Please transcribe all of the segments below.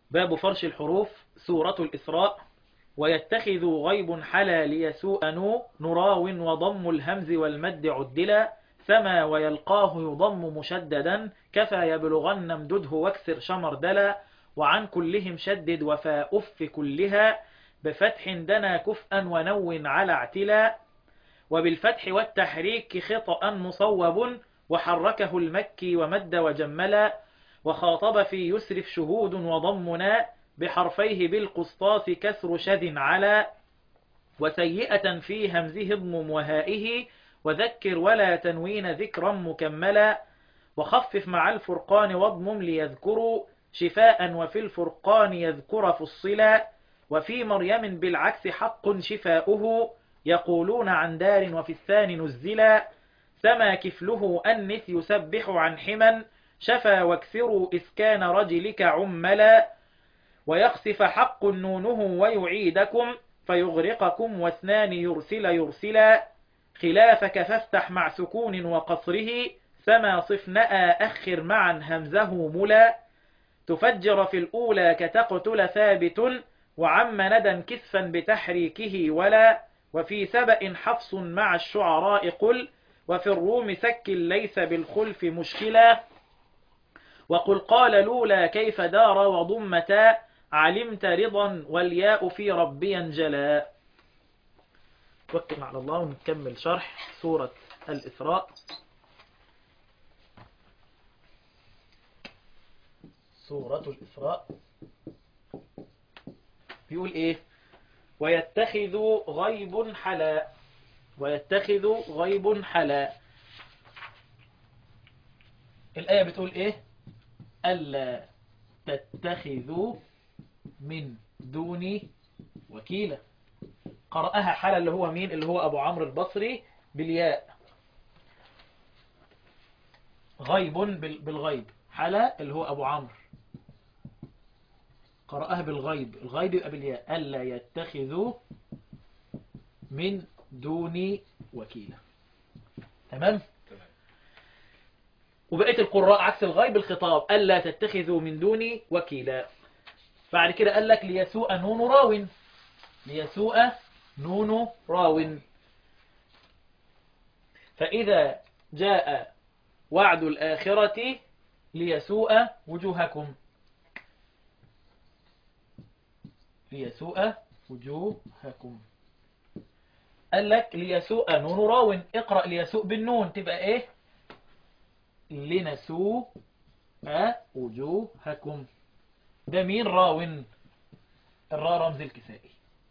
باب فرش الحروف. سورة الإسراء. ويتخذ غيب حلا ليسوء نراو وضم الهمز والمد عدلا فما ويلقاه يضم مشددا كفى يبلغن امدده واكسر شمر دلا وعن كلهم شدد وفاء أف كلها بفتح دنا كفءا ونون على اعتلا وبالفتح والتحريك خطأ مصوب وحركه المكي ومد وجملا وخاطب في يسرف شهود وضمنا بحرفيه بالقسطاس كسر شد على وسيئة في همزه اضمم وهائه وذكر ولا تنوين ذكرا مكملا وخفف مع الفرقان واضمم ليذكروا شفاء وفي الفرقان يذكر فصلا وفي مريم بالعكس حق شفاؤه يقولون عن دار وفي الثاني نزلا سما كفله أنث يسبح عن حما شفا واكسروا إسكان رجلك عملا ويخسف حق نونه ويعيدكم فيغرقكم واثنان يرسل يرسلا خلافك فافتح مع سكون وقصره سما صفناء أخر معا همزه ملا تفجر في الأولى كتقتل ثابت وعم ندى كسفا بتحريكه ولا وفي سبأ حفص مع الشعراء قل وفي الروم سك ليس بالخلف مشكلا وقل قال لولا كيف دار وضمتا علمت رضا والياء في ربي انجلا. توكل على الله ونكمل شرح سورة الإسراء. سورة الإسراء بيقول إيه؟ ويتخذ غيب حلا. ويتخذ غيب حلا. الآية بتقول إيه؟ ألا تتخذوا من دوني وكيلا. قرأها حلا اللي هو مين؟ اللي هو أبو عمرو البصري بالياء. غيب بالغيب. حلا اللي هو أبو عمرو قرأها بالغيب. الغيب يبقى بالياء. ألا يتخذوا من دوني وكيلا. تمام؟ وبقية القراء عكس الغيب الخطاب ألا تتخذوا من دوني وكيلا. بعد كده قال لك ليسوء نون راو. ليسوء نون راو. فإذا جاء وعد الآخرة ليسوء وجوهكم. ليسوء وجوهكم. قال لك ليسوء نون راو. اقرأ ليسوء بالنون تبقى ايه؟ لنسوء وجوهكم. ده مين؟ راو. الراء رمز الكسائي.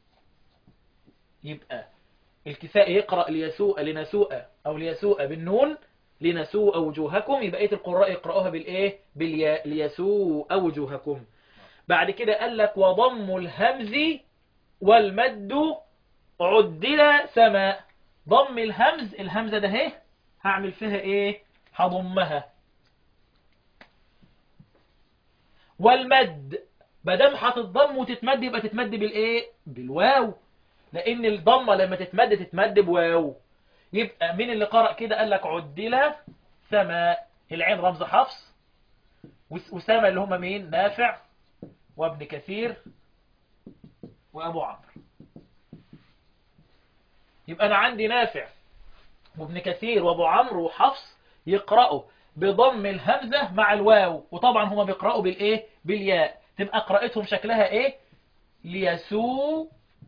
يبقى الكسائي يقرأ ليسوء لنسوء أو ليسوء بالنون لنسوء وجوهكم. يبقى القراء يقرأوها بالإيه؟ بالياء ليسوء وجوهكم. بعد كده قال لك وضم الهمز والمد عدل سماء. ضم الهمز. الهمزة ده اهي هعمل فيها ايه؟ هضمها. والمد بدم هتتضم وتتمد يبقى تتمد بالايه؟ بالواو. لان الضمه لما تتمد تتمد بواو. يبقى مين اللي قرأ كده؟ قال لك عدل سماء. العين رمز حفص وسماء اللي هم مين؟ نافع وابن كثير وابو عمرو. يبقى انا عندي نافع وابن كثير وابو عمرو وحفص يقرأوا بضم الهمزة مع الواو. وطبعا هما بيقرأوا بالايه؟ بالياء. تبقى قراءتهم شكلها ايه؟ ليسوء.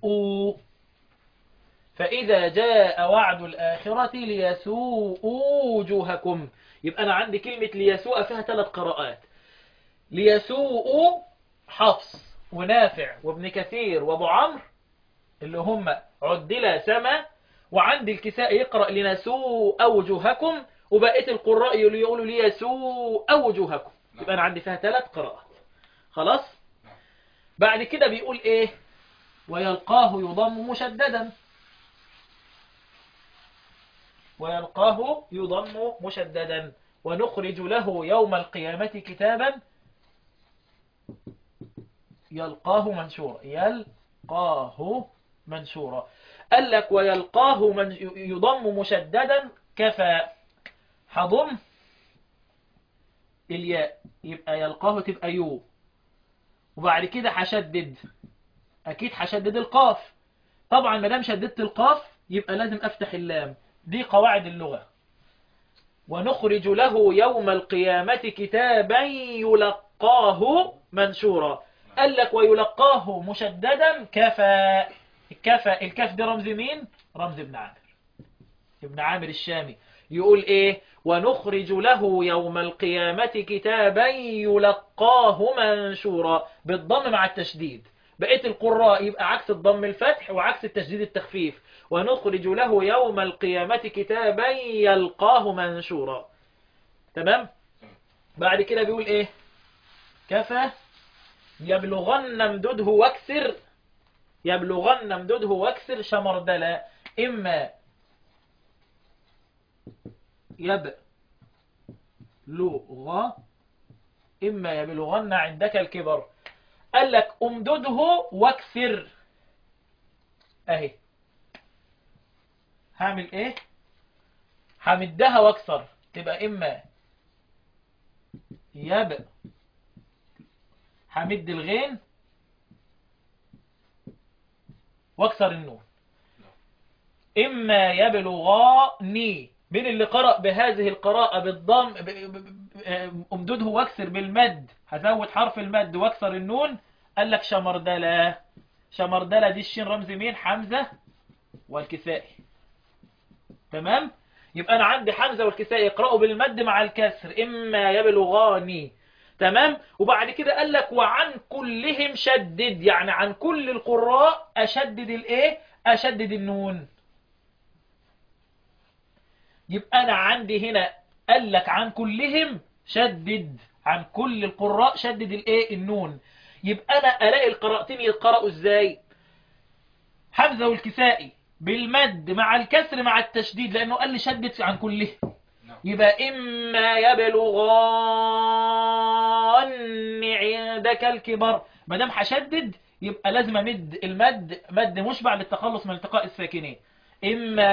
فإذا جاء وعد الآخرة ليسوء وجوهكم. يبقى أنا عندي كلمة ليسوء فيها 3 قراءات. ليسوء حفص ونافع وابن كثير وابو عمرو اللي هم عدل سما. وعندي الكساء يقرأ لنسوء وجوهكم. وبقية القراء يقولوا ليسوء وجوهكم. يبقى أنا عندي فيها 3 قراءات. خلاص؟ بعد كده بيقول إيه؟ ويلقاه يضم مشددا. ويلقاه يضم مشددا ونخرج له يوم القيامة كتابا يلقاه منشورا. يلقاه منشورا. قال لك ويلقاه يضم مشددا كفى. هضم الياء يبقى يلقاه تبقى يو. وبعد كده هشدد، اكيد هشدد القاف. طبعا ما دام شددت القاف يبقى لازم افتح اللام. دي قواعد اللغة. ونخرج له يوم القيامة كتابا يلقاه منشورا. قال لك ويلقاه مشددا كفى. الكاف دي رمز مين؟ رمز ابن عامر. ابن عامر الشامي يقول ايه؟ ونخرج له يوم القيامة كتابا يلقاه منشورا، بالضم مع التشديد. بقية القراء يبقى عكس الضم الفتح وعكس التشديد التخفيف. ونخرج له يوم القيامة كتابا يلقاه منشورا. تمام؟ بعد كده بيقول ايه؟ كفى يبلغن امدده واكسر، يبلغن امدده واكسر شمردلا. إما يبلغ، إما يبلغن عندك الكبر. قال لك امدده واكسر اهي. هعمل ايه؟ همدها واكسر، تبقى إما همد الغين واكسر النون. إما يبلغاني. من اللي قرأ بهذه القراءة بالضم امدده واكسر بالمد، هزود حرف المد واكسر النون. قال لك شمردلة. شمردلة دي الشين رمز مين؟ حمزة والكسائي. تمام؟ يبقى أنا عندي حمزة والكسائي يقرأوا بالمد مع الكسر، إما يبلغاني. تمام؟ وبعد كده قال لك وعن كلهم شدد، يعني عن كل القراء أشدد الإيه؟ أشدد النون. يبقى أنا عندي هنا قال لك عن كلهم شدد، عن كل القراء شدد الإيه؟ النون. يبقى أنا ألاقي القراءتين يتقرأوا إزاي؟ حمزة والكسائي بالمد مع الكسر مع التشديد، لأنه قال لي شدد عن كلهم. يبقى إما يبلغان عندك الكبر. ما دام هشدد يبقى لازم أمد المد مد مشبع للتخلص من التقاء الساكنين. إما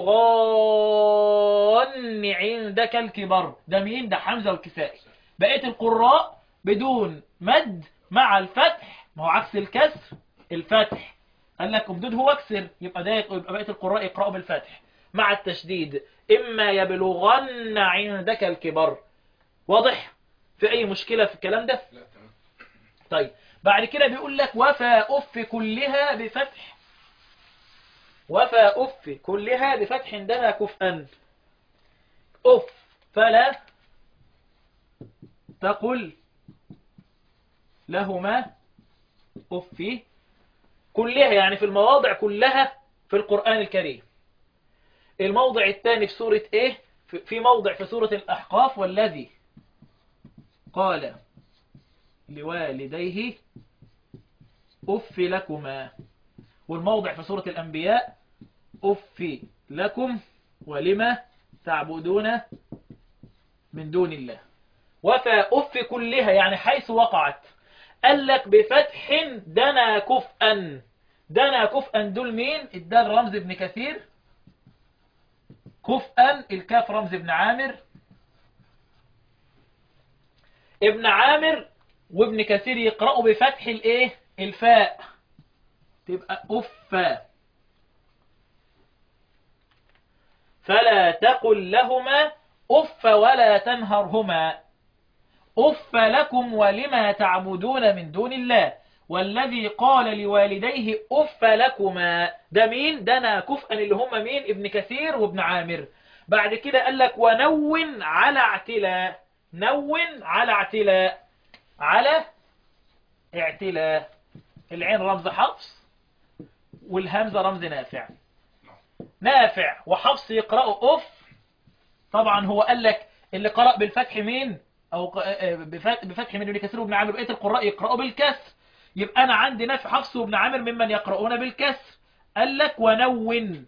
يبلغان عندك الكبر. ده مين؟ ده حمزة والكسائي. بقية القراء بدون مد مع الفتح، ما هو عكس الكسر الفتح. قال لك امدده واكسر، يبقى ده يبقى بقية القراء يقرأوا بالفتح مع التشديد. إما يبلغن عندك الكبر. واضح؟ في أي مشكلة في الكلام ده؟ لا تمام. طيب بعد كده بيقول لك وفى أف كلها بفتح. وفى أف كلها بفتح دنا كفءا. أف فلا تقل لهما أف كلها، يعني في المواضع كلها في القرآن الكريم. الموضع الثاني في سورة ايه؟ في موضع في سورة الأحقاف والذي قال لوالديه أف لكما. والموضع في سورة الأنبياء أف لكم ولما تعبدون من دون الله. وفى أف كلها يعني حيث وقعت. قال لك بفتح دنا كفءا. دنا كفءا دول مين؟ الدال رمز ابن كثير، كفءا الكاف رمز ابن عامر. ابن عامر وابن كثير يقرأوا بفتح الايه؟ الفاء، تبقى أفا. فلا تقل لهما أف ولا تنهرهما. أف لكم ولما تعبدون من دون الله والذي قال لوالديه أف لكما. ده مين؟ دنا كفءا اللي هم مين؟ ابن كثير وابن عامر. بعد كده قال لك ونون على اعتلاء. نون على اعتلاء. على اعتلاء. العين رمز حفص والهمزة رمز نافع. نافع وحفص يقرأوا أف. طبعا هو قال لك اللي قرأ بالفتح مين؟ أو بفتح من ابن كثير وابن عامر. بقية القراء يقرأوا بالكسر. يبقى أنا عندي نافع حفص وابن عامر ممن يقرؤون بالكسر. قال لك ونون.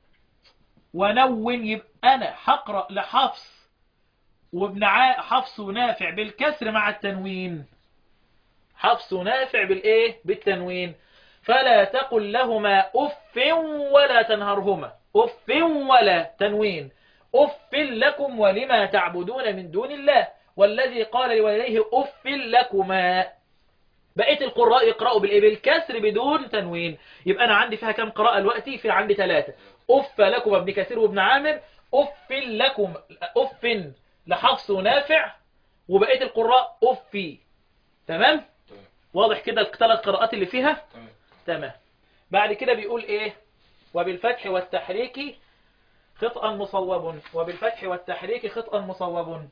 ونون يبقى أنا هقرأ لحفص وابن حفص ونافع بالكسر مع التنوين. حفص ونافع بالإيه؟ بالتنوين. فلا تقل لهما أف ولا تنهرهما. أف ولا تنوين. أف لكم ولما تعبدون من دون الله والذي قال لوالديه أف لكما. بقية القراء يقرأوا بالإيه؟ بالكسر بدون تنوين. يبقى أنا عندي فيها كم قراءة دلوقتي؟ في عندي 3. أف لكم ابن كثير وابن عامر، أف لكم، أف لحفص ونافع، وبقية القراء أفي. تمام؟ تمام. واضح كده الثلاث قراءات اللي فيها؟ تمام. تمام. بعد كده بيقول إيه؟ وبالفتح والتحريك خطأ مصوب، وبالفتح والتحريك خطأ مصوب.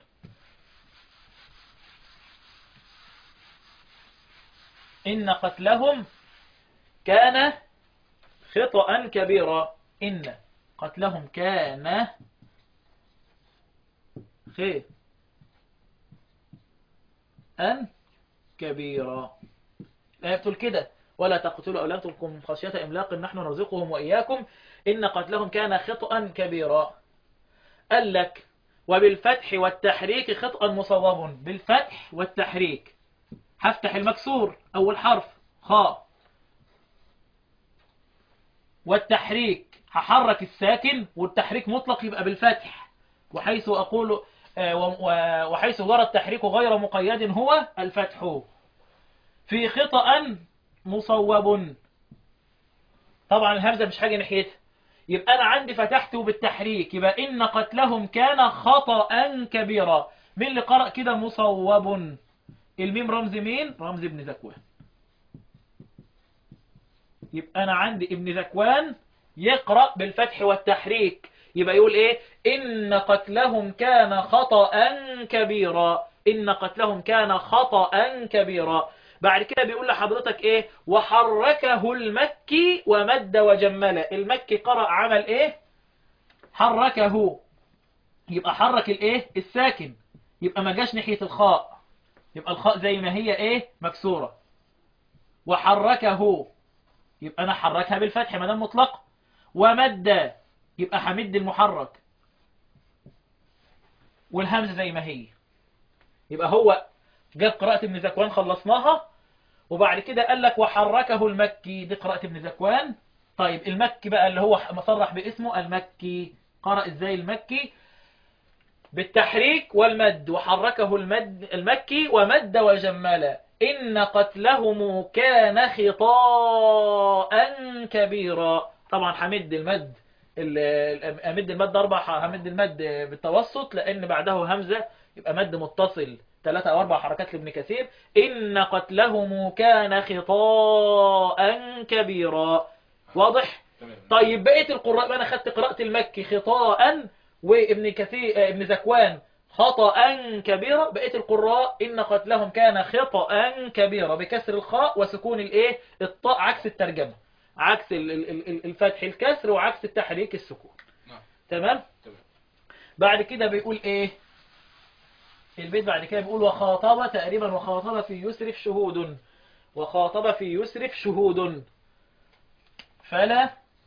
إن قتلهم كان خطأ كبيرا. إن قتلهم كان خطأ كبيرا. لا يقتل كده ولا تقتلوا أولادكم من خشية إملاق نحن نرزقهم وإياكم إن قتلهم كان خطأ كبيرا. قال لك وبالفتح والتحريك خطأ مصوب. بالفتح والتحريك هفتح المكسور أول حرف خاء، والتحريك هحرك الساكن، والتحريك مطلق يبقى بالفتح. وحيث أقول وحيث ورد التحريك غير مقيد هو الفتح. في خطأ مصوب، طبعا الهمزة مش حاجة ناحيتها، يبقى أنا عندي فتحته بالتحريك، يبقى إن قتلهم كان خطأ كبيرا. مين اللي قرأ كده مصوب؟ الميم رمز مين؟ رمز ابن ذكوان. يبقى أنا عندي ابن ذكوان يقرأ بالفتح والتحريك، يبقى يقول إيه؟ إن قتلهم كان خطأ كبيرا. إن قتلهم كان خطأ كبيرا. بعد كده بيقول لحضرتك إيه؟ وحركه المكي ومد وجمل. المكي قرأ عمل إيه؟ حركه، يبقى حرك الإيه؟ الساكن، يبقى ما جاش ناحية الخاء، يبقى الخاء زي ما هي إيه؟ مكسورة. وحركه يبقى أنا حركها بالفتح ما دام مطلق. ومد يبقى حمد المحرك، والهمزة زي ما هي. يبقى هو جاب قراءة ابن ذكوان خلصناها، وبعد كده قال لك وحركه المكي، دي قراءة ابن ذكوان. طيب المكي بقى اللي هو مصرح باسمه المكي، قرأ ازاي المكي؟ بالتحريك والمد. وحركه المكي ومد وجمل. إن قتلهم كان خطاء كبيرا. طبعا همد المد، امد المد همد المد بالتوسط لان بعده همزة، يبقى مد متصل 3 أو 4 حركات لابن كثير. إن قتلهم كان خطاء كبيرا. واضح؟ تمام. طيب بقية القراء بقى، انا خدت قراءة المكي خطاء، وابن كثير ابن ذكوان خطأ كبيرا. بقية القراء إن قتلهم كان خطأ كبيرا بكسر الخاء وسكون الايه الطاء، عكس الترجمة، عكس الفتح الكسر، وعكس التحريك السكون. نعم. تمام. تمام. بعد كده بيقول ايه البيت؟ بعد كده بيقول وخاطب تقريبا، وخاطب في يسرف شهود، وخاطب في يسرف شهود فلا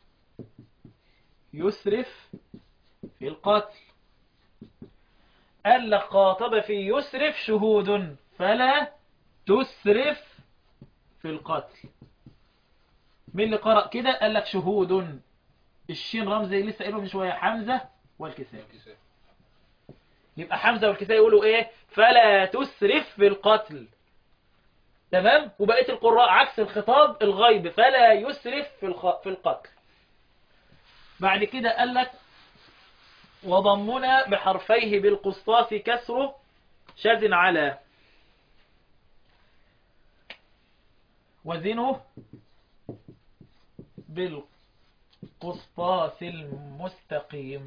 يسرف في القتل. قال لك خاطب في يسرف شهود فلا تسرف في القتل. مين اللي قرأ كده؟ قال لك شهود، الشين رمز لسه قايله من شوية، حمزة والكساء. يبقى حمزة والكساء يقولوا ايه؟ فلا تسرف في القتل. تمام. وبقية القراء عكس الخطاب الغيب، فلا يسرف في القتل. بعد كده قال لك وضمنا بحرفيه بالقسطاس كسره شاذ على وزنه بالقسطاس المستقيم.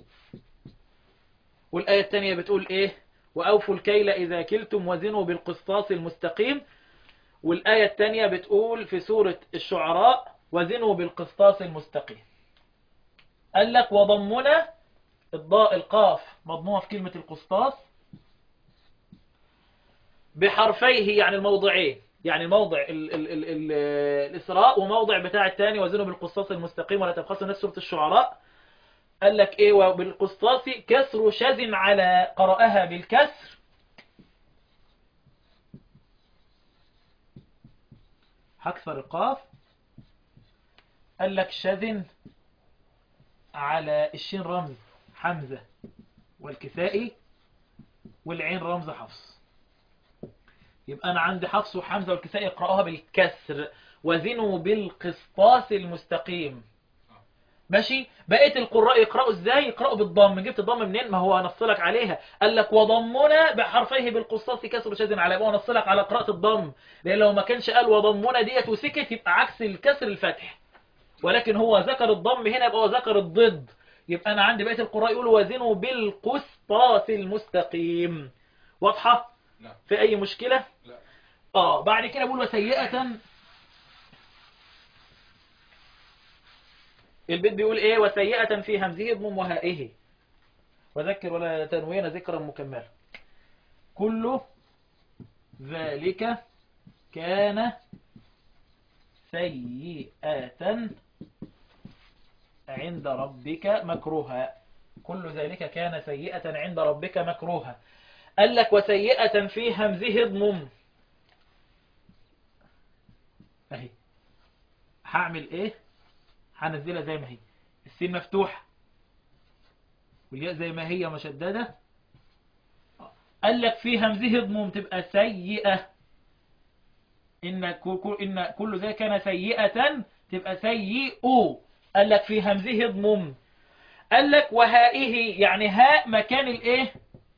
والآية الثانية بتقول ايه؟ وأوفوا الكيل إذا كلتم وزنوا بالقسطاس المستقيم. والآية الثانية بتقول في سورة الشعراء وزنوا بالقسطاس المستقيم. قال لك وضمنا الضاء القاف مضمومة في كلمة القسطاس بحرفيه، يعني الموضعين، يعني موضع ال الإسراء وموضع بتاع الثاني وزنوا بالقسطاس المستقيم ولا تبخسوا الناس، سورة الشعراء. قال لك ايه؟ وبالقسطاس كسر شاذ على، قرأها بالكسر هكسر القاف. قال لك شاذ على الشين رمز حمزة والكسائي، والعين رمز حفص. يبقى أنا عندي حفص وحمزة والكسائي يقرأوها بالكسر. وزنوا بالقسطاس المستقيم. ماشي. بقية القراء يقرأوا ازاي؟ يقرأوا بالضم. جبت الضم منين؟ ما هو نصلك عليها، قال لك وضمنا بحرفيه بالقسطاس كسر شاذ على ابوه، نصلك على قراءة الضم. لأن لو ما كانش قال وضمنا ديت وسكت يبقى عكس الكسر الفتح، ولكن هو ذكر الضم هنا يبقى هو ذكر الضد. يبقى أنا عندي بقية القراء يقولوا وزنوا بالقسطاس المستقيم. واضحة؟ لا. في أي مشكلة؟ لا. بعد كده بقول وسيئة. البيت بيقول ايه؟ وسيئة في همزه اضمم وهائه وذكر ولا تنوين ذكرا مكملا. كل ذلك كان سيئة عند ربك مكروها. كل ذلك كان سيئة عند ربك مكروها. قال لك وسيئة في همزه اضمم. اهي هعمل ايه؟ هنزلها زي ما هي، السين مفتوحة والياء زي ما هي مشددة. قال لك في همزه اضمم تبقى سيئة. إن كل ذلك كان سيئة تبقى سيئ. قال لك في همزه اضمم. قال لك وهائه، يعني هاء مكان الايه؟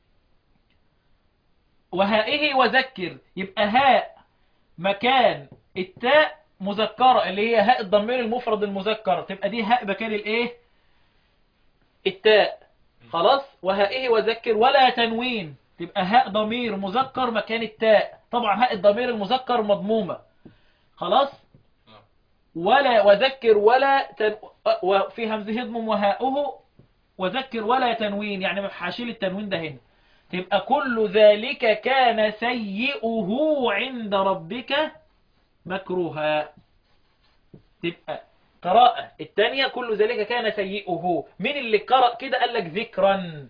وهائه وذكر، يبقى هاء مكان التاء مذكرة اللي هي هاء الضمير المفرد المذكر، تبقى دي هاء مكان الايه؟ التاء. خلاص. وهائه وذكر ولا تنوين، تبقى هاء ضمير مذكر مكان التاء. طبعا هاء الضمير المذكر مضمومة. خلاص. ولا وذكر ولا وفي همزه اضمم وهاؤه وذكر ولا تنوين، يعني هشيل التنوين ده هنا، تبقى كل ذلك كان سيئه عند ربك مكروها. تبقى قراءة الثانية كل ذلك كان سيئه. مين اللي قرأ كده؟ قال لك ذكرا.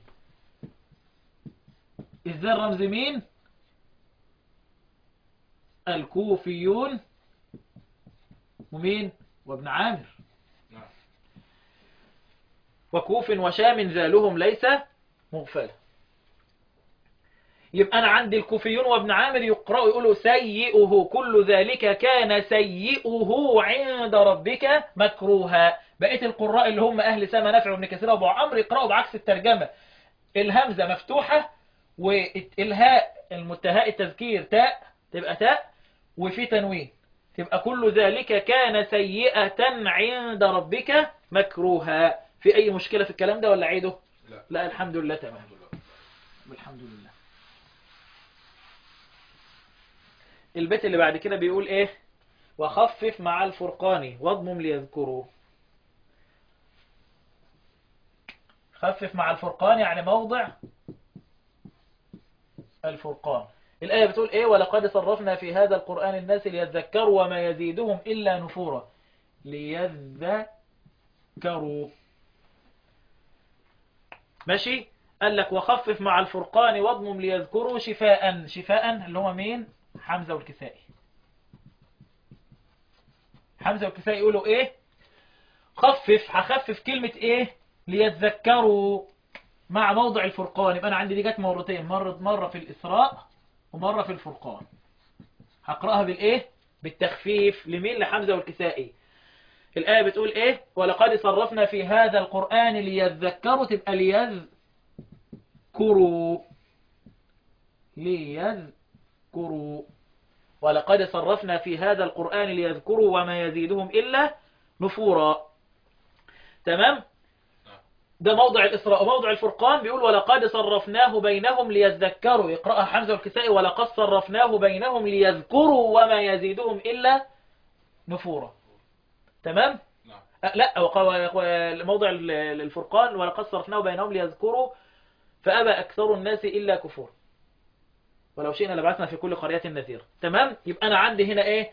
ازاي الرمز مين؟ الكوفيون ومين؟ وابن عامر. وكوف وشام ذالهم ليس مغفلا. يبقى أنا عندي الكوفيون وابن عامر يقرأوا يقولوا سيئه. كل ذلك كان سيئه عند ربك مكروها. بقية القراء اللي هم أهل سما نافع وابن كثير وابو عمرو يقرأوا بعكس الترجمة، الهمزة مفتوحة والهاء المتهاء التذكير تاء تبقى تاء وفي تنوين، تبقى كل ذلك كان سيئة عند ربك مكروها. في أي مشكلة في الكلام ده ولا عيده؟ لا الحمد لله تمام. الحمد لله. البيت اللي بعد كده بيقول ايه؟ وخفف مع الفرقان واضمم ليذكروا. خفف مع الفرقان يعني موضع الفرقان. الآية بتقول ايه؟ ولقد صرفنا في هذا القرآن الناس ليذكروا وما يزيدهم إلا نفورا. ليذكروا. ماشي. قال لك وخفف مع الفرقان واضمم ليذكروا شفاء. شفاء اللي هو مين؟ حمزة والكسائي. حمزة والكسائي يقولوا ايه؟ خفف. هخفف كلمة ايه؟ ليذكروا مع موضع الفرقان. يبقى انا عندي دي جت مرتين، مرة في الإسراء ومرة في الفرقان. هقرأها بالايه؟ بالتخفيف. لمين؟ لحمزة والكسائي. الآية بتقول ايه؟ ولقد صرفنا في هذا القرآن ليذكروا، تبقى ليذكروا. ليذكروا. ولقد صرفنا في هذا القرآن ليذكروا وما يزيدهم إلا نفورا. تمام؟ ده موضع الإسراء. وموضع الفرقان بيقول ولقد صرفناه بينهم ليذكروا. يقرأها حمزة والكسائي ولقد صرفناه بينهم ليذكروا وما يزيدهم إلا نفورا. تمام؟ لا. موضع الفرقان ولقد صرفناه بينهم ليذكروا فأبى أكثر الناس إلا كفور ولو شئنا لبعثنا في كل قرية نذير. تمام. يبقى أنا عندي هنا إيه؟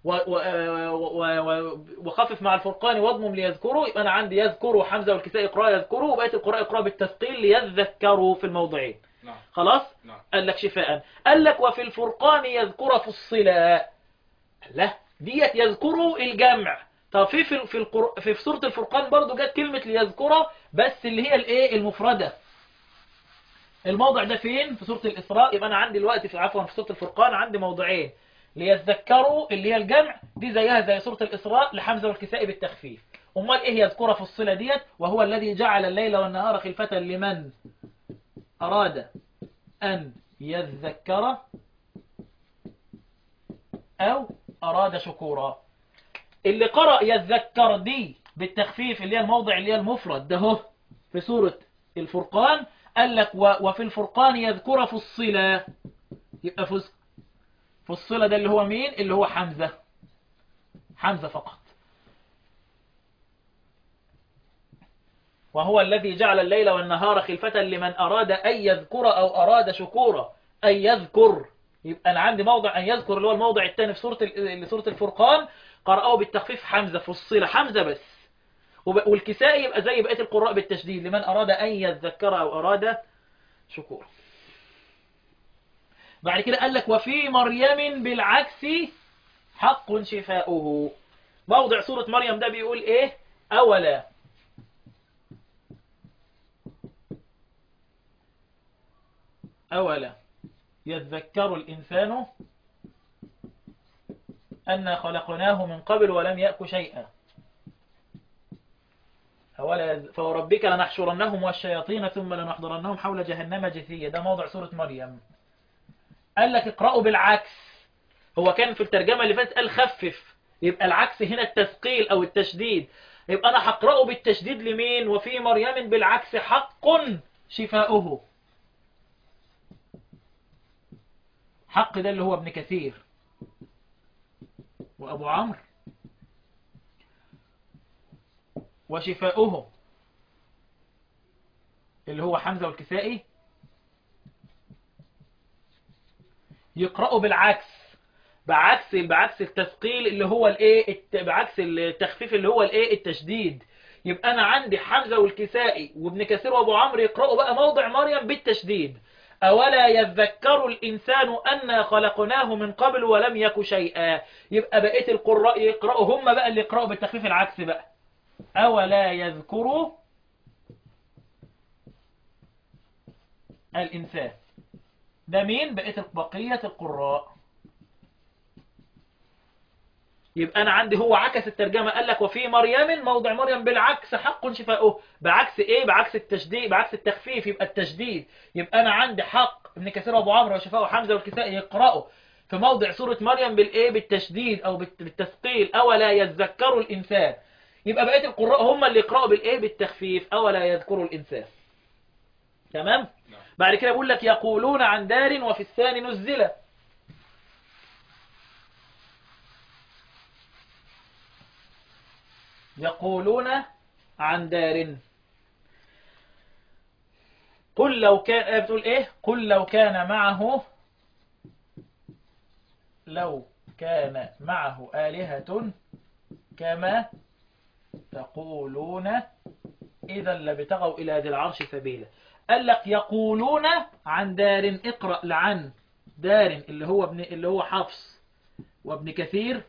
وخفف مع الفرقان واضمم ليذكروا. يبقى أنا عندي يذكروا حمزة والكسائي يقرأ يذكروا، وبقية القراء يقرأ بالتثقيل ليذكروا في الموضعين. خلاص. قال لك شفاء. قال لك وفي الفرقان يذكر فصلا. لا ديت يذكروا الجمع. طب في سورة الفرقان برضو جت كلمة ليذكروا بس اللي هي الايه؟ المفردة. الموضع ده فين في سورة الإسراء؟ يبقى أنا عندي دلوقتي في عفوا في سورة الفرقان عندي موضعين، ليذكروا اللي هي الجمع دي زيها زي سورة الإسراء لحمزة والكسائي بالتخفيف. أمال إيه يذكرها في الصلة ديت؟ وهو الذي جعل الليل والنهار خلفة لمن أراد أن يذكر أو أراد شكورا. اللي قرأ يذكر دي بالتخفيف اللي هي الموضع اللي هي المفرد ده هو في سورة الفرقان، قال لك وفي الفرقان يذكر في الصلة. يبقى في الصلة ده اللي هو مين؟ اللي هو حمزة فقط. وهو الذي جعل الليل والنهار خلفة لمن أراد أن يذكر أو أراد شكورا. أن يذكر، يبقى أنا عندي موضع أن يذكر اللي هو الموضع الثاني في سورة الفرقان، قرأه بالتخفيف حمزة في الصلة، حمزة بس. والكسائي يبقى زي بقية القراء بالتشديد لمن أراد أن يذكر أو أراد شكورا. بعد كده قال لك وفي مريم بالعكس حق شفاؤه. موضع سورة مريم ده بيقول إيه؟ أولا يذكر الإنسان أنا خلقناه من قبل ولم يأك شيئا. فوربك لنحشرنهم والشياطين ثم لنحضرنهم حول جهنم جثيا. ده موضع سورة مريم. قال لك اقرأوا بالعكس. هو كان في الترجمة اللي فاتت قال خفف، يبقى العكس هنا التثقيل أو التشديد. يبقى أنا هقرأه بالتشديد لمين؟ وفي مريم بالعكس حق شفاؤه. حق ده اللي هو ابن كثير وأبو عمرو، وشفاؤه اللي هو حمزة والكسائي يقرأوا بالعكس، بعكس التثقيل اللي هو الايه، بعكس التخفيف اللي هو الايه التشديد. يبقى انا عندي حمزة والكسائي وابن كثير وابو عمرو يقرأوا بقى موضع مريم بالتشديد. أولا يذكر الإنسان أنا خلقناه من قبل ولم يك شيئا. يبقى بقية القراء يقرأوا هم بقى اللي يقرأوا بالتخفيف العكس بقى. أولا يذكر الإنسان. ده مين؟ بقية القراء. يبقى أنا عندي هو عكس الترجمة، قال لك وفي مريم موضع مريم بالعكس حق شفاؤه. بعكس إيه؟ بعكس التشديد، بعكس التخفيف يبقى التشديد. يبقى أنا عندي حق ابن كثير وأبو عمرو وشفاؤه حمزة والكسائي يقرأوا في موضع سورة مريم بالإيه؟ بالتشديد أو بالتثقيل. أولا يذكر الإنسان. يبقى بقية القراء هم اللي يقرأوا بالإيه؟ بالتخفيف. أولا يذكر الإنسان. تمام؟ بعد كده بيقول لك يقولون عن دار وفي الثاني نزل. يقولون عن دار. قل لو كان بتقول ايه؟ قل لو كان معه آلهة كما تقولون إذا لابتغوا إلى ذي العرش سبيلا. قال لك يقولون عن دار. اقرأ لعن دار اللي هو حفص وابن كثير.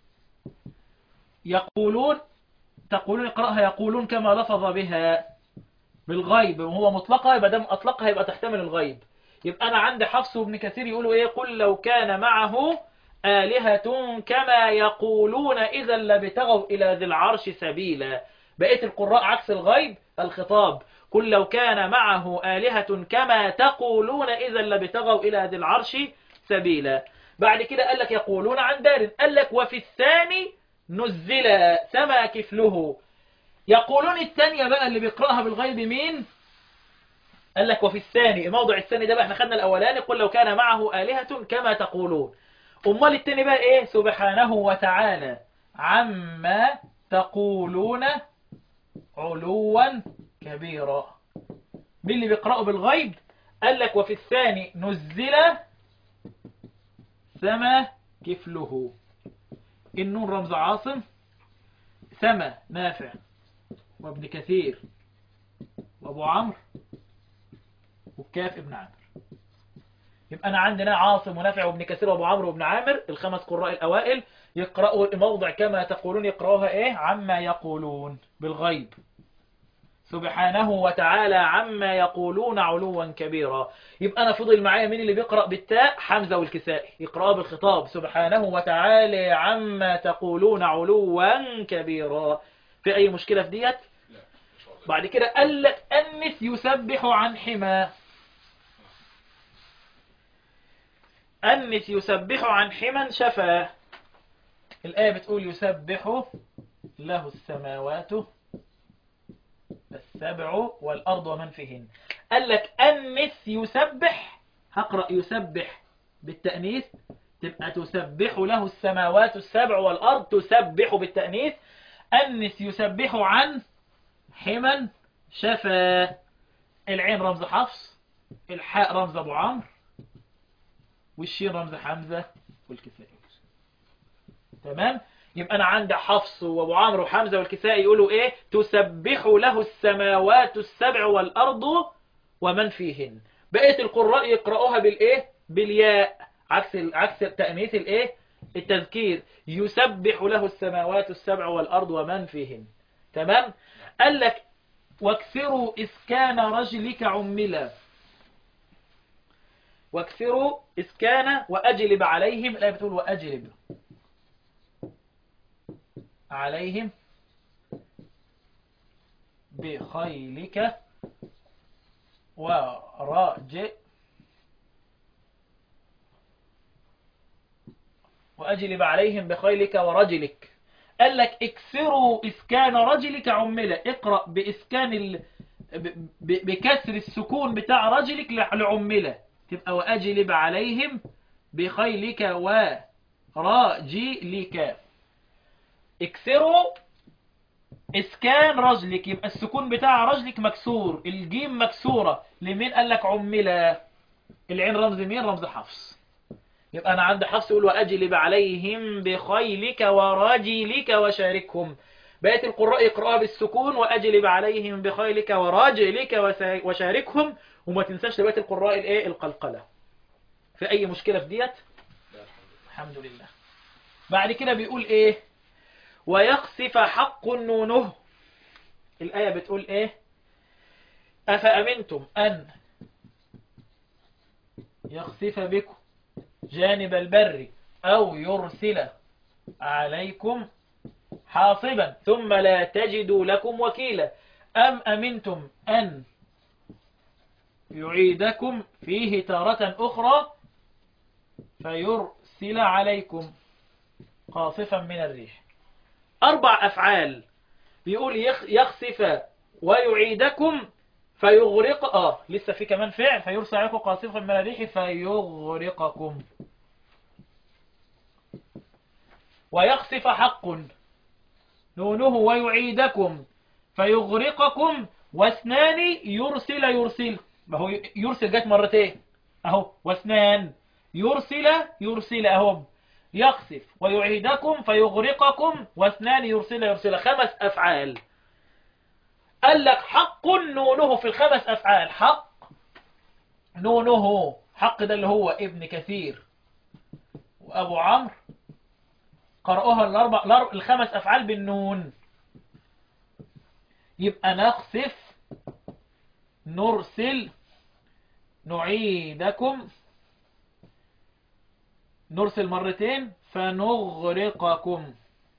يقولون، تقولون اقرأها يقولون كما لفظ بها بالغيب، وهو مطلقة يبقى دام أطلقها يبقى تحتمل الغيب. يبقى أنا عندي حفص وابن كثير يقولوا إيه؟ قل لو كان معه آلهة كما يقولون إذا لابتغوا إلى ذي العرش سبيلا. بقية القراء عكس الغيب الخطاب. قل لو كان معه آلهة كما تقولون إذا لابتغوا إلى ذي العرش سبيلا. بعد كده قال لك يقولون عن دار. قال لك وفي الثاني نزل سما كفله. يقولون الثانية بقى اللي بيقرأها بالغيب مين؟ قال لك وفي الثاني، الموضع الثاني ده بقى احنا خدنا الأولاني قل لو كان معه آلهة كما تقولون. أمال الثاني بقى إيه؟ سبحانه وتعالى عما تقولون علوا كبيرا. مين اللي بيقرأوا بالغيب؟ قال لك وفي الثاني نزل سما كفله. النون رمز عاصم، سما نافع وابن كثير وابو عمرو والكاف ابن عامر. يبقى أنا عندنا عاصم ونافع وابن كثير وابو عمرو وابن عامر الخمس قراء الأوائل يقرأوا موضع كما تقولون، يقرأوها إيه؟ عما يقولون بالغيب. سبحانه وتعالى عما يقولون علوا كبيرا. يبقى أنا فضل معايا مين اللي بيقرأ بالتاء؟ حمزة والكسائي يقرأ بالخطاب سبحانه وتعالى عما تقولون علوا كبيرا. في أي مشكلة في ديت؟ بعد كده قال لك أنس يسبح عن حما. أنس يسبح عن حما شفا. الآية بتقول يسبح له السماوات السبع والأرض ومن فيهن. قال لك أنس يسبح، هقرأ يسبح بالتأنيث تبقى تسبح له السماوات السبع والأرض، تسبح بالتأنيث. أنس يسبح عن حما شفا. العين رمز حفص، الحاء رمز أبو عمرو، والشين رمز حمزة والكسائي. تمام؟ يبقى أنا عندي حفص وأبو عمرو وحمزة والكسائي يقولوا إيه؟ تسبح له السماوات السبع والأرض ومن فيهن. بقية القراء يقرأوها بالإيه؟ بالياء، عكس تأنيث الإيه؟ التذكير. يسبح له السماوات السبع والأرض ومن فيهن. تمام؟ قال لك واكثروا إسكان رجلك عملا. واكثروا إسكان وأجلب عليهم. الآية بتقول وأجلب عليهم بخيلك وأجلب عليهم بخيلك ورجلك. قال لك اكسروا إسكان رجلك عملة. اقرأ بإسكان بكسر السكون بتاع رجلك لعملة، تبقى وأجلب عليهم بخيلك ورجلك. اكسروا إسكان رجلك، يبقى السكون بتاع رجلك مكسور، الجيم مكسورة. لمين قال لك عملة؟ العين رمز مين؟ رمز حفص. يبقى أنا عند حفص يقول وأجلب عليهم بخيلك ورجلك وشاركهم. بقية القراء يقرأها بالسكون وأجلب عليهم بخيلك ورجلك وشاركهم. وما تنساش لبقية القراء الايه؟ القلقلة. في أي مشكلة في ديت؟ الحمد لله. بعد كده بيقول إيه؟ ويخسف حق نونه. الآية بتقول إيه؟ أفأمنتم أن يخسف بكم جانب البر أو يرسل عليكم حاصبا ثم لا تجدوا لكم وكيلا أم أمنتم أن يعيدكم فيه تارة أخرى فيرسل عليكم قاصفا من الريح. 4 أفعال بيقول يخسف ويعيدكم فيغرق. لسه في كمان فعل فيرسل عليكم قاصفا من الريح فيغرقكم. ويخسف حق نونه ويعيدكم فيغرقكم واثنان يرسل. ما هو يرسل جت مرتين اهو، واثنان يرسل اهو. يخسف ويعيدكم فيغرقكم واثنان يرسل. 5 أفعال. قال لك حق نونه في ال5 أفعال. حق نونه، حق ده اللي هو ابن كثير وأبو عمرو قرأوها ال5 أفعال بالنون. يبقى نخسف، نرسل، نعيدكم، نرسل مرتين، فنغرقكم.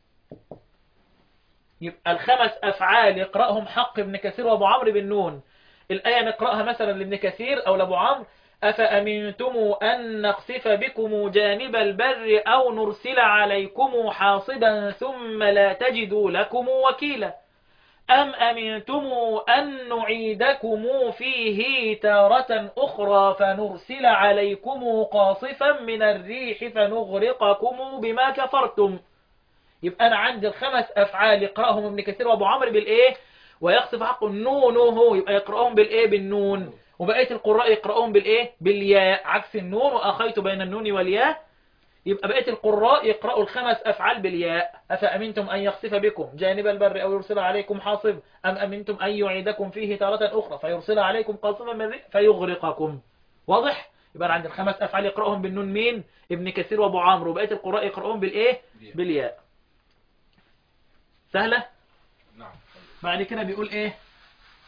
يبقى ال5 أفعال يقرأهم حق ابن كثير وابو عمرو بالنون. الآية نقرأها مثلا لابن كثير أو لابو عمرو أفأمنتم أن نخسف بكم جانب البر أو نرسل عليكم حاصبا ثم لا تجدوا لكم وكيلا أم أمنتم أن نعيدكم فيه تارة أخرى فنرسل عليكم قاصفا من الريح فنغرقكم بما كفرتم. يبقى أنا عندي ال5 أفعال يقرأهم ابن كثير وابو عمرو بالإيه؟ ويخسف حق نونه، يبقى يقرأهم بالإيه؟ بالنون. وبقية القراء يقرأهم بالإيه؟ بالياء، عكس النون وأخيت بين النون والياء. يبقى بقية القراء يقرأوا ال5 أفعال بالياء. أفأمنتم أن يخسف بكم جانب البر أو يرسل عليكم حاصب أم أمنتم أن يعيدكم فيه تارة أخرى فيرسل عليكم قاصفا من الريح فيغرقكم. واضح؟ يبقى عند ال5 أفعال يقرأهم بالنون مين؟ ابن كثير وابو عمرو. وبقية القراء يقرأهم بالإيه؟ بالياء. سهلة؟ نعم. بعد كده بيقول إيه؟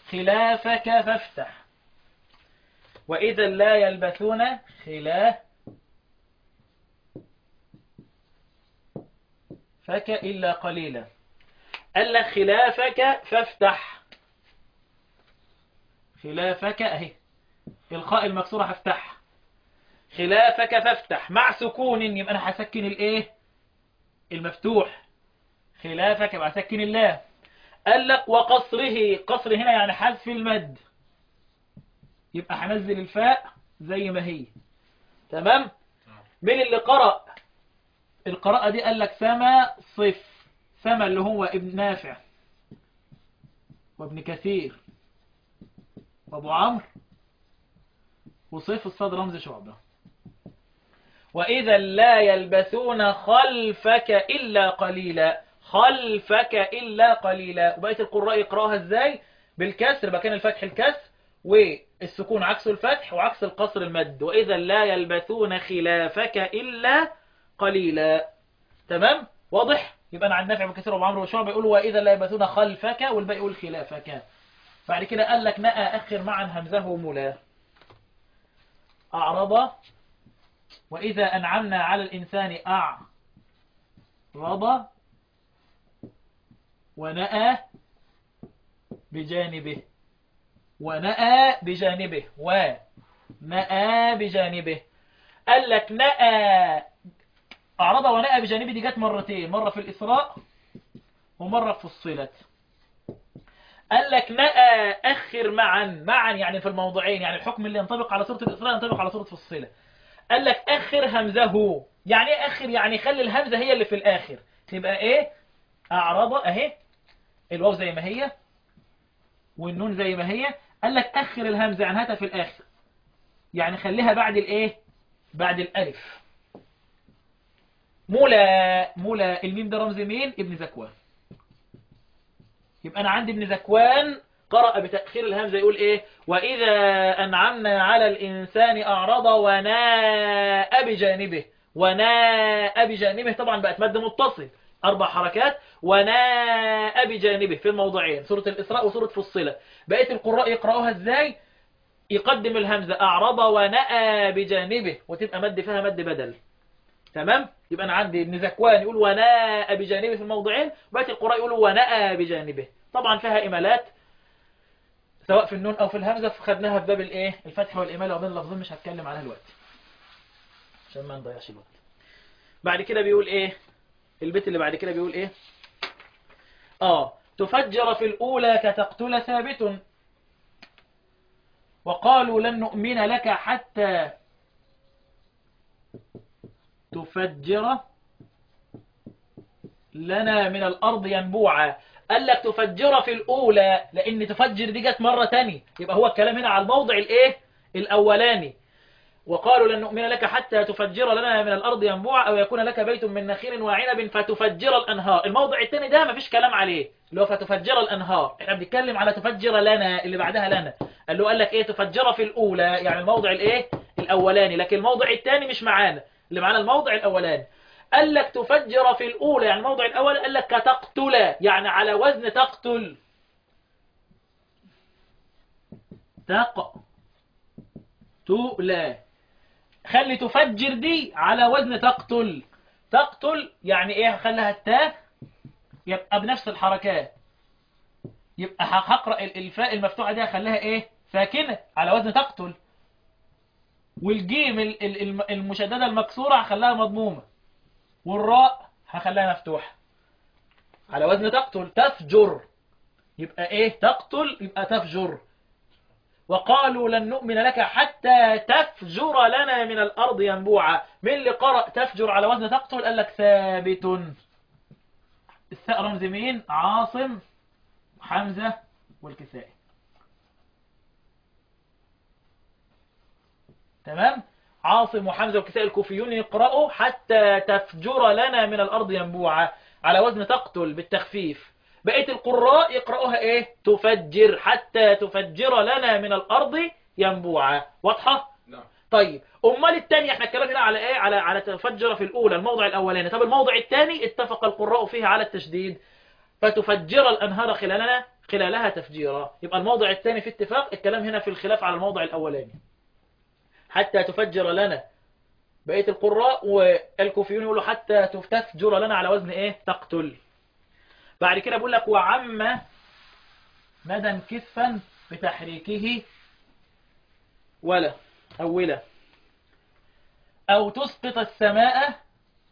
خلافك فافتح. وإذا لا يلبثون خلافك إلا قليلا. قال لك خلافك فافتح. خلافك اهي الخاء المكسورة هفتح. خلافك فافتح مع سكون، يبقى انا هسكن الايه المفتوح. خلافك يبقى هسكن الله. قال لك وقصره، قصر هنا يعني حذف المد، يبقى هنزل الفاء زي ما هي. تمام. مين اللي قرأ القراءة دي؟ قال لك سما صف. سما اللي هو ابن نافع وابن كثير وابو عمرو، وصف الصاد رمز شعبة. وإذا لا يلبثون خلفك إلا قليلا. خلفك إلا قليلا. وبقية القراء يقرأها ازاي؟ بالكسر، مكان الفتح الكسر، والسكون عكس الفتح، وعكس القصر المد. وإذا لا يلبثون خلافك إلا قليلا. تمام. واضح؟ يبقى أنا عن نافع وكثير وابو عمرو وشعبة يقولوا وإذا لا يلبثون خلفك، والباقي يقول خلافك. بعد كده قال لك نأى أخر معا همزه ملا. أعرض. وإذا أنعمنا على الإنسان أعرض ونأى بجانبه. ونأى بجانبه. ونأى بجانبه. قال لك نأى أعرض ونأى بجانبه دي جت مرتين، مرة في الإسراء ومرة في فصلت. قال لك نأى أخر معا يعني في الموضعين، يعني الحكم اللي ينطبق على سورة الإسراء ينطبق على سورة فصلت. قال لك أخر همزه. يعني ايه أخر؟ يعني خلي الهمزة هي اللي في الآخر، تبقى إيه؟ أعرض أهي الواو زي ما هي والنون زي ما هي. قال لك أخر الهمزة يعني هاتها في الآخر، يعني خليها بعد الإيه؟ بعد الألف. مولا. مولا الميم ده رمز مين؟ ابن زكوان. يبقى أنا عندي ابن زكوان قرأ بتأخير الهمزة يقول إيه؟ وإذا أنعمنا على الإنسان أعرض وناء بجانبه. وناء بجانبه طبعا بقت مد متصل 4 حركات. وناء بجانبه في الموضعين، سورة الإسراء وسورة فصلة. بقية القراء يقرأوها إزاي؟ يقدم الهمزة أعرض وناء بجانبه، وتبقى مد فيها مد بدل. تمام. يبقى أنا عندي ابن زكوان يقول وناء بجانبه في الموضعين، بقية القراء يقولوا وناء بجانبه. طبعا فيها إمالات سواء في النون أو في الهمزة، فخدناها في باب الإيه؟ الفتح والإمالة وبين اللفظين، مش هتكلم عنها دلوقتي عشان ما نضيعش الوقت. بعد كده بيقول إيه؟ البيت اللي بعد كده بيقول إيه؟ تفجر في الأولى كتقتل ثابت. وقالوا لن نؤمن لك حتى تفجر لنا من الأرض ينبوعا. قال لك تفجر في الأولى، لأن تفجر دي جت مرة تاني، يبقى هو الكلام هنا على الموضع الإيه؟ الأولاني. وقالوا لن نؤمن لك حتى تفجر لنا من الأرض ينبوعا أو يكون لك بيت من نخيل وعنب فتفجر الأنهار. الموضع الثاني ده مفيش كلام عليه، اللي هو فتفجر الأنهار. احنا بنتكلم على تفجر لنا اللي بعدها لنا. قال لك ايه؟ تفجر في الأولى يعني الموضع الايه؟ الأولاني، لكن الموضع الثاني مش معانا، اللي معانا الموضع الأولاني. قال لك تفجر في الأولى يعني الموضع الأول. قال لك كتقتل يعني على وزن تقتل. تقتل. خلي تفجر دي على وزن تقتل. تقتل يعني ايه؟ خليها التاء يبقى بنفس الحركات، يبقى هقرأ الفاء المفتوحة دي هخليها ايه؟ ساكنة على وزن تقتل. والجيم المشددة المكسورة هخليها مضمومة، والراء هخليها مفتوحة على وزن تقتل. تفجر يبقى ايه؟ تقتل يبقى تفجر. وقالوا لن نؤمن لك حتى تفجر لنا من الأرض ينبوعا. من اللي قرأ تفجر على وزن تقتل؟ قال لك ثابت. الثاء رمز مين؟ عاصم حمزة والكسائي. تمام. عاصم وحمزة والكسائي الكوفيون يقرأوا حتى تفجر لنا من الأرض ينبوعا على وزن تقتل بالتخفيف. بقية القراء يقرأوها ايه؟ تفجر حتى تفجر لنا من الأرض ينبوعا. واضحة؟ نعم. طيب امال الثانيه احنا اتكلمنا على ايه؟ على تفجر في الاولى الموضع الاولاني. طب الموضع الثاني اتفق القراء فيه على التشديد. فتفجر الانهار خلالها تفجيرا. يبقى الموضع الثاني في اتفاق، الكلام هنا في الخلاف على الموضع الأولاني. حتى تفجر لنا بقية القراء، والكوفيون يقولوا حتى تفجر لنا على وزن ايه؟ تقتل. بعد كده بيقول لك وعم مدى كسفا بتحريكه ولا أو تسقط السماء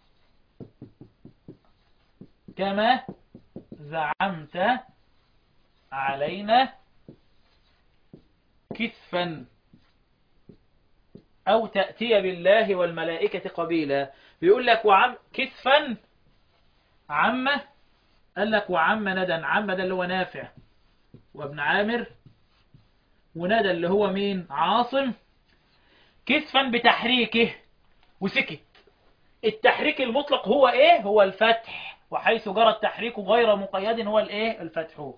كما زعمت علينا كسفا أو تأتي بالله والملائكة قبيلا. بيقول لك وعم كسفا، عم قال لك وعم ندى، عم ده اللي هو نافع وابن عامر، وندى اللي هو مين؟ عاصم. كسفا بتحريكه، وسكت. التحريك المطلق هو ايه؟ هو الفتح، وحيث جرى التحريك غير مقيد هو الايه؟ الفتح.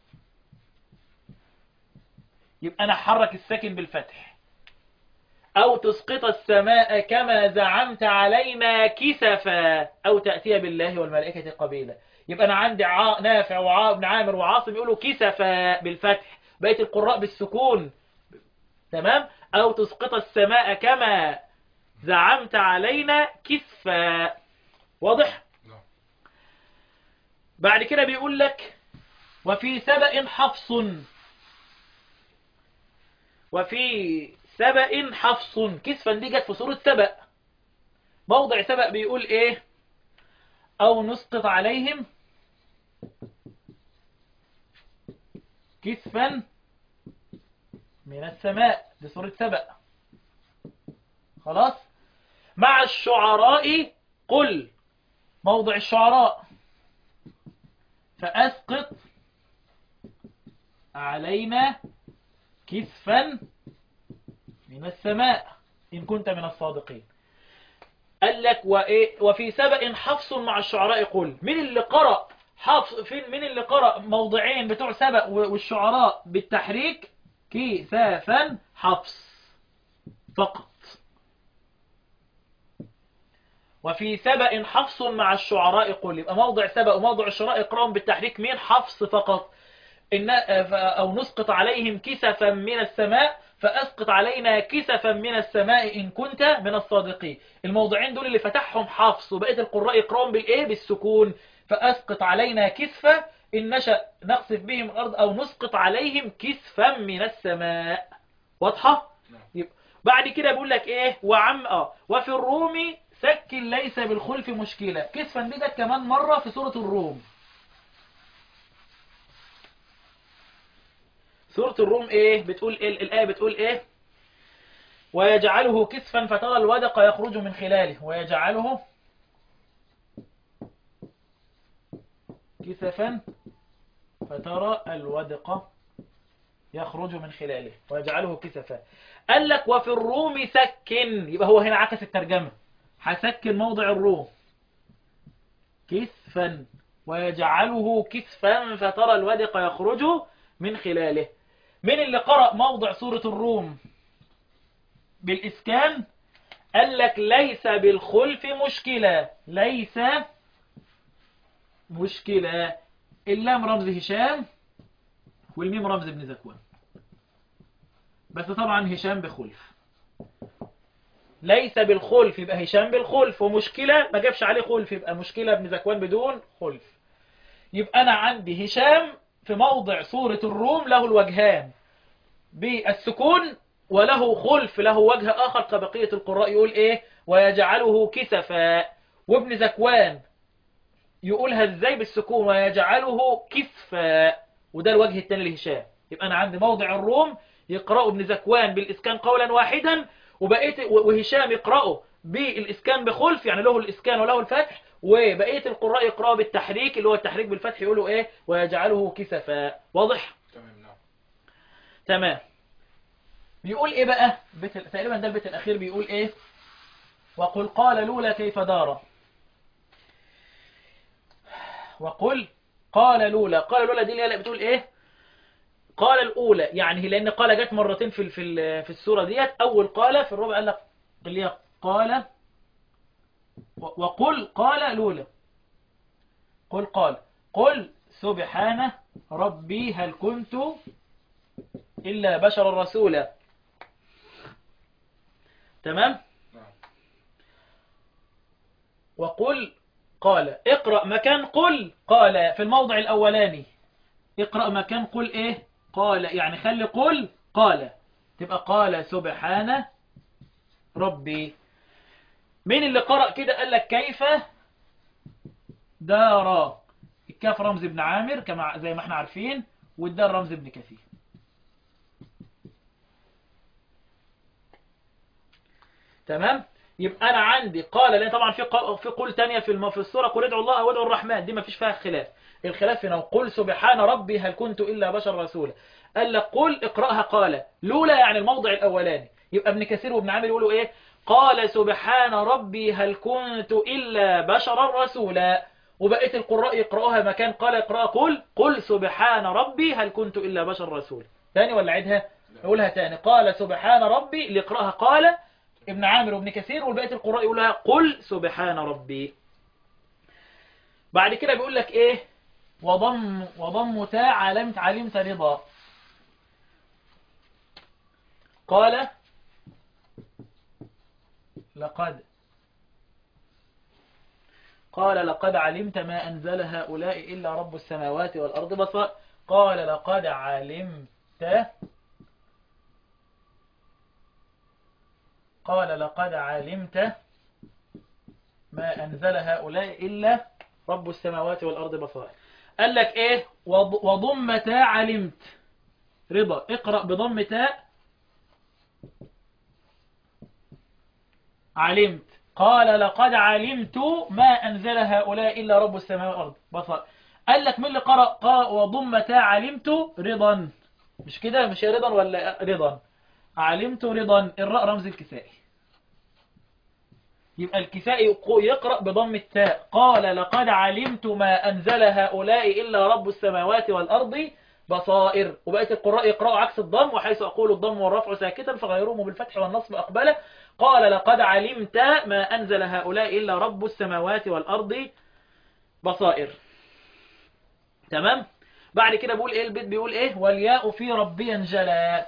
يبقى انا حرك الساكن بالفتح. او تسقط السماء كما زعمت علينا كسفا او تأتي بالله والملائكة قبيلا. يبقى انا عندي نافع وابن عامر وعاصم يقولوا كسفا بالفتح، بقية القراء بالسكون. تمام. او تسقط السماء كما زعمت علينا كسفا. واضح؟ بعد كده بيقول لك وفي سبأ حفص، وفي سبأ حفص. كسفا دي جت في سورة سبأ. موضع سبأ بيقول ايه؟ او نسقط عليهم كسفا من السماء، دي سورة سبأ. خلاص. مع الشعراء قل، موضع الشعراء فأسقط علينا كسفا من السماء إن كنت من الصادقين. قال لك وفي سبأ حفص مع الشعراء قل. مين اللي قرأ حفص؟ مين اللي قرأ موضعين بتوع سبأ والشعراء بالتحريك؟ كسافا حفص فقط. وفي سبأ حفص مع الشعراء قل. يبقى موضع سبأ وموضع الشعراء اقرأهم بالتحريك مين؟ حفص فقط. أو نسقط عليهم كسفا من السماء فأسقط علينا كسفا من السماء إن كنت من الصادقين. الموضوعين دول اللي فتحهم حفص، وبقية القراء يقرأون بالإيه؟ بالسكون. فأسقط علينا كسفا إن نشأ نقصف بهم الأرض أو نسقط عليهم كسفا من السماء. واضحة؟ بعد كده بيقول لك إيه؟ وفي الروم سكن ليس بالخلف مشكلة. كسفا دي جت كمان مرة في سورة الروم. سورة الروم ايه بتقول؟ ايه الآية بتقول ايه؟ ويجعله كسفا فترى الودق يخرج من خلاله. ويجعله كسفا فترى الودق يخرج من خلاله. ويجعله كسفا. قال لك وفي الروم سكن، يبقى هو هنا عكس الترجمة، هسكن موضع الروم كسفا ويجعله كسفا فترى الودق يخرج من خلاله. من اللي قرأ موضع سورة الروم بالإسكان؟ قال لك ليس بالخلف مشكلة. ليس مشكلة. اللام رمز هشام والميم رمز ابن زكوان، بس طبعا هشام بخلف. ليس بالخلف يبقى هشام بالخلف، ومشكلة ما جابش عليه خلف يبقى مشكلة ابن زكوان بدون خلف. يبقى أنا عندي هشام في موضع سورة الروم له الوجهان بالسكون، وله خلف له وجه آخر كبقية القراء يقول إيه؟ ويجعله كسفا. وابن زكوان يقولها إزاي؟ بالسكون ويجعله كسفا، وده الوجه الثاني لهشام. يبقى أنا عندي موضع الروم يقرأ ابن زكوان بالإسكان قولا واحدا، وهشام يقرأه بالإسكان بخلف، يعني له الإسكان وله الفتح، وبقية القراء يقرأوا بالتحريك اللي هو التحريك بالفتح يقولوا إيه؟ ويجعله كسفا. واضح؟ تمام. نعم. تمام. بيقول ايه بقى؟ تقريبا ده البيت الاخير بيقول ايه؟ وقل قال لولا كيف دار. وقل قال لولا. قال لولا دي اللي بتقول ايه؟ قال الاولى، يعني لان قال جت مرتين في السوره ديت. اول قال في الربع قال لك اللي هي قال، وقل قال لولا. قل قال. قل سبحانه ربي هل كنت إلا بشرا رسولا. تمام. وقل قال، اقرأ مكان قل قال في الموضع الأولاني، اقرأ مكان قل ايه قال، يعني خلي قل قال، تبقى قال سبحان ربي. مين اللي قرأ كده قال لك كيف دار؟ الكاف رمز ابن عامر كما زي ما احنا عارفين، والدال رمز ابن كثير. تمام. يبقى انا عندي قال، لان طبعا في قول تانية في السوره، قل ادعوا الله او ادعوا الرحمن، دي ما فيش فيها خلاف. الخلاف هنا قل سبحان ربي هل كنت الا بشر رسولا. قال لك قل اقراها قال لولا، يعني الموضع الاولاني. يبقى ابن كثير وابن عامر يقولوا ايه؟ قال سبحان ربي هل كنت الا بشرا رسولا. وبقيه القراء يقراوها مكان قال يقراها قل سبحان ربي هل كنت الا بشر رسولا. تاني ولا عيدها؟ نقولها تاني. قال سبحان ربي اللي يقراها قال ابن عامر وابن كثير، والبقية القراء يقولها قل سبحان ربي. بعد كده بيقول لك ايه؟ وضم تاء علمت رضا. قال لقد علمت ما أنزل هؤلاء إلا رب السماوات والأرض بصائر. قال لقد علمت ما أنزل هؤلاء إلا رب السماوات والأرض بصائر. قال لك إيه؟ وضم تاء علمت رضا. اقرأ بضم تاء علمت. قال لقد علمت ما أنزل هؤلاء إلا رب السماوات والأرض بصائر. قال لك من اللي قرأ وضم تاء علمت رضا؟ مش كده؟ مش رضا ولا رضا؟ علمت رضا. الراء رمز الكسائي. يبقى الكسائي يقرأ بضم التاء. قال لقد علمت ما أنزل هؤلاء إلا رب السماوات والأرض بصائر. وبقية القراء يقرأوا عكس الضم، وحيث أقول الضم والرفع ساكتا فغيرهم بالفتح والنصب أقبله. قال لقد علمت ما أنزل هؤلاء إلا رب السماوات والأرض بصائر. تمام. بعد كده بيقول إيه البيت؟ بيقول إيه؟ والياء في ربي انجلى.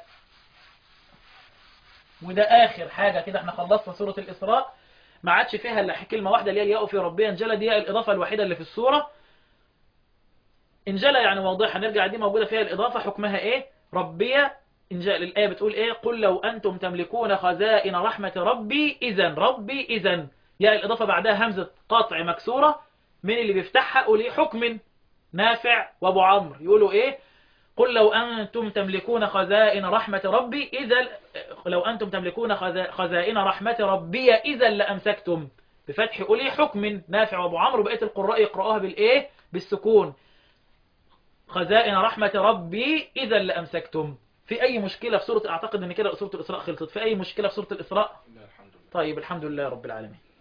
وده آخر حاجة كده، احنا خلصنا سورة الإسراء، ما عادش فيها الا كلمة واحدة اللي هي الياء في ربي انجلى. دي الإضافة الوحيدة اللي في السورة. انجلى يعني واضحة، نرجع دي موجودة فيها الإضافة. حكمها إيه؟ ربي انجلى. الآية بتقول إيه؟ قل لو أنتم تملكون خزائن رحمة ربي إذن. يا الإضافة بعدها همزة قطع مكسورة. من اللي بيفتحها؟ قولي حكم نافع وابو عمرو يقولوا إيه؟ قل لو أنتم تملكون خزائن رحمة ربي لو أنتم تملكون خزائن رحمة ربي إذا لأمسكتم. بفتح قولي حكم نافع وابو عمرو. بقية القراء يقرأوها بالإيه؟ بالسكون. خزائن رحمة ربي إذا لأمسكتم. في أي مشكلة في سورة؟ أعتقد أن كده سورة الإسراء خلصت. في أي مشكلة في سورة الإسراء؟ طيب الحمد لله رب العالمين.